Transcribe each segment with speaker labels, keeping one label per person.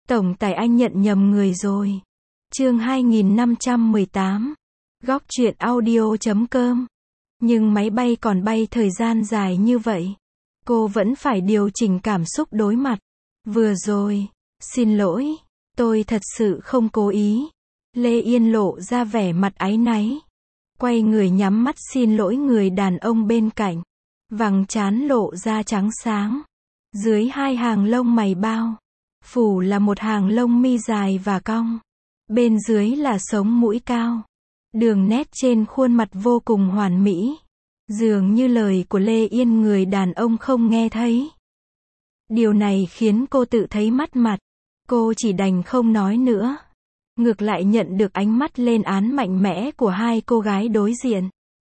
Speaker 1: Tổng tài anh nhận nhầm người rồi. Chương 2518. Góc truyện audio.com. Nhưng máy bay còn bay thời gian dài như vậy. Cô vẫn phải điều chỉnh cảm xúc đối mặt. Vừa rồi, xin lỗi, tôi thật sự không cố ý. Lê Yên lộ ra vẻ mặt áy náy. Quay người nhắm mắt xin lỗi người đàn ông bên cạnh. Vầng trán lộ ra trắng sáng. Dưới hai hàng lông mày bao, phủ là một hàng lông mi dài và cong. Bên dưới là sống mũi cao. Đường nét trên khuôn mặt vô cùng hoàn mỹ. Dường như lời của Lê Yên người đàn ông không nghe thấy. Điều này khiến cô tự thấy mất mặt. Cô chỉ đành không nói nữa. Ngược lại nhận được ánh mắt lên án mạnh mẽ của hai cô gái đối diện.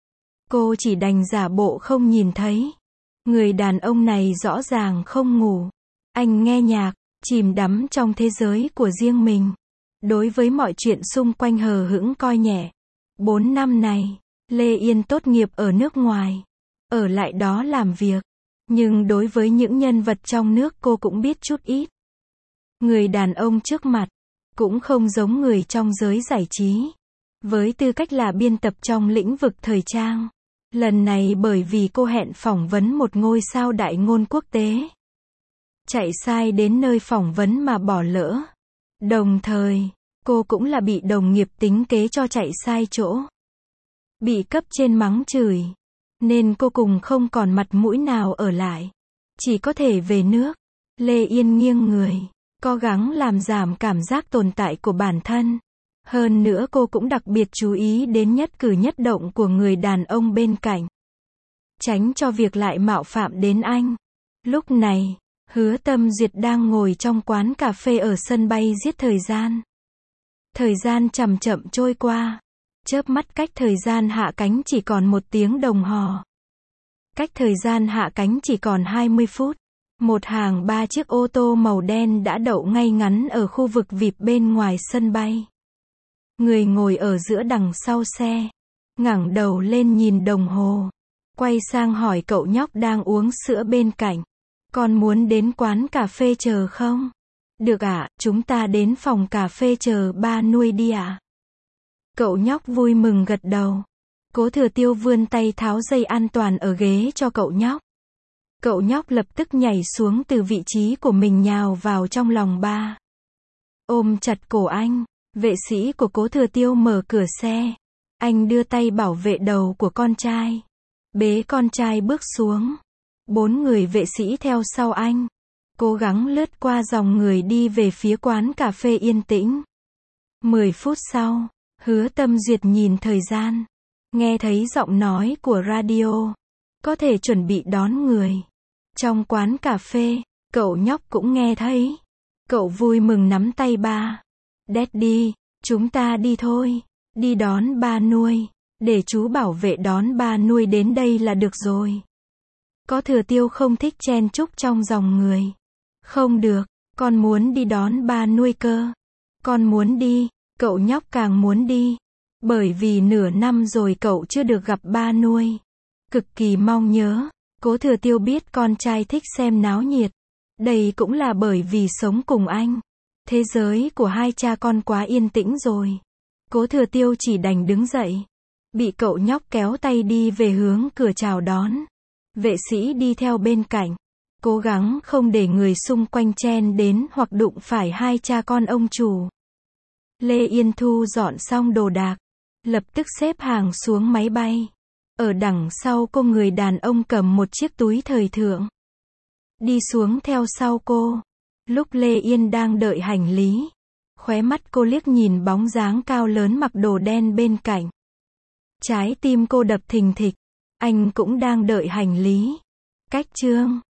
Speaker 1: Cô chỉ đành giả bộ không nhìn thấy. Người đàn ông này rõ ràng không ngủ. Anh nghe nhạc, chìm đắm trong thế giới của riêng mình. Đối với mọi chuyện xung quanh hờ hững coi nhẹ. 4 năm này, Lê Yên tốt nghiệp ở nước ngoài. Ở lại đó làm việc. Nhưng đối với những nhân vật trong nước cô cũng biết chút ít. Người đàn ông trước mặt, cũng không giống người trong giới giải trí. Với tư cách là biên tập trong lĩnh vực thời trang. Lần này bởi vì cô hẹn phỏng vấn một ngôi sao đại ngôn quốc tế. Chạy sai đến nơi phỏng vấn mà bỏ lỡ. Đồng thời, cô cũng là bị đồng nghiệp tính kế cho chạy sai chỗ. Bị cấp trên mắng chửi. Nên cô cùng không còn mặt mũi nào ở lại. Chỉ có thể về nước. Lê Yên nghiêng người. Cố gắng làm giảm cảm giác tồn tại của bản thân. Hơn nữa cô cũng đặc biệt chú ý đến nhất cử nhất động của người đàn ông bên cạnh. Tránh cho việc lại mạo phạm đến anh. Lúc này, Hứa Tâm Duyệt đang ngồi trong quán cà phê ở sân bay giết thời gian. Thời gian chậm chậm trôi qua. Chớp mắt cách thời gian hạ cánh chỉ còn 1 tiếng đồng hồ. Cách thời gian hạ cánh chỉ còn 20 phút. Một hàng 3 chiếc ô tô màu đen đã đậu ngay ngắn ở khu vực VIP bên ngoài sân bay. Người ngồi ở giữa đằng sau xe, ngẩng đầu lên nhìn đồng hồ, quay sang hỏi cậu nhóc đang uống sữa bên cạnh. Con muốn đến quán cà phê chờ không? Được ạ, chúng ta đến phòng cà phê chờ ba nuôi đi ạ. Cậu nhóc vui mừng gật đầu. Cố Thừa Tiêu vươn tay tháo dây an toàn ở ghế cho cậu nhóc. Cậu nhóc lập tức nhảy xuống từ vị trí của mình nhào vào trong lòng ba. Ôm chặt cổ anh. Vệ sĩ của Cố Thừa Tiêu mở cửa xe. Anh đưa tay bảo vệ đầu của con trai. Bế con trai bước xuống. 4 người vệ sĩ theo sau anh. Cố gắng lướt qua dòng người đi về phía quán cà phê yên tĩnh. 10 phút sau, Hứa Tâm Duyệt nhìn thời gian. Nghe thấy giọng nói của radio. Có thể chuẩn bị đón người. Trong quán cà phê, cậu nhóc cũng nghe thấy. Cậu vui mừng nắm tay ba. Daddy, chúng ta đi thôi. Đi đón ba nuôi. Để chú bảo vệ đón ba nuôi đến đây là được rồi. Có Thừa Tiêu không thích chen chúc trong dòng người. Không được, con muốn đi đón ba nuôi cơ. Con muốn đi, cậu nhóc càng muốn đi. Bởi vì nửa năm rồi cậu chưa được gặp ba nuôi. Cực kỳ mong nhớ. Cố Thừa Tiêu biết con trai thích xem náo nhiệt. Đây cũng là bởi vì sống cùng anh. Thế giới của hai cha con quá yên tĩnh rồi. Cố Thừa Tiêu chỉ đành đứng dậy. Bị cậu nhóc kéo tay đi về hướng cửa chào đón. Vệ sĩ đi theo bên cạnh. Cố gắng không để người xung quanh chen đến hoặc đụng phải hai cha con ông chủ. Lê Yên thu dọn xong đồ đạc. Lập tức xếp hàng xuống máy bay. Ở đằng sau cô người đàn ông cầm một chiếc túi thời thượng. Đi xuống theo sau cô. Lúc Lê Yên đang đợi hành lý. Khóe mắt cô liếc nhìn bóng dáng cao lớn mặc đồ đen bên cạnh. Trái tim cô đập thình thịch. Anh cũng đang đợi hành lý. Cách chương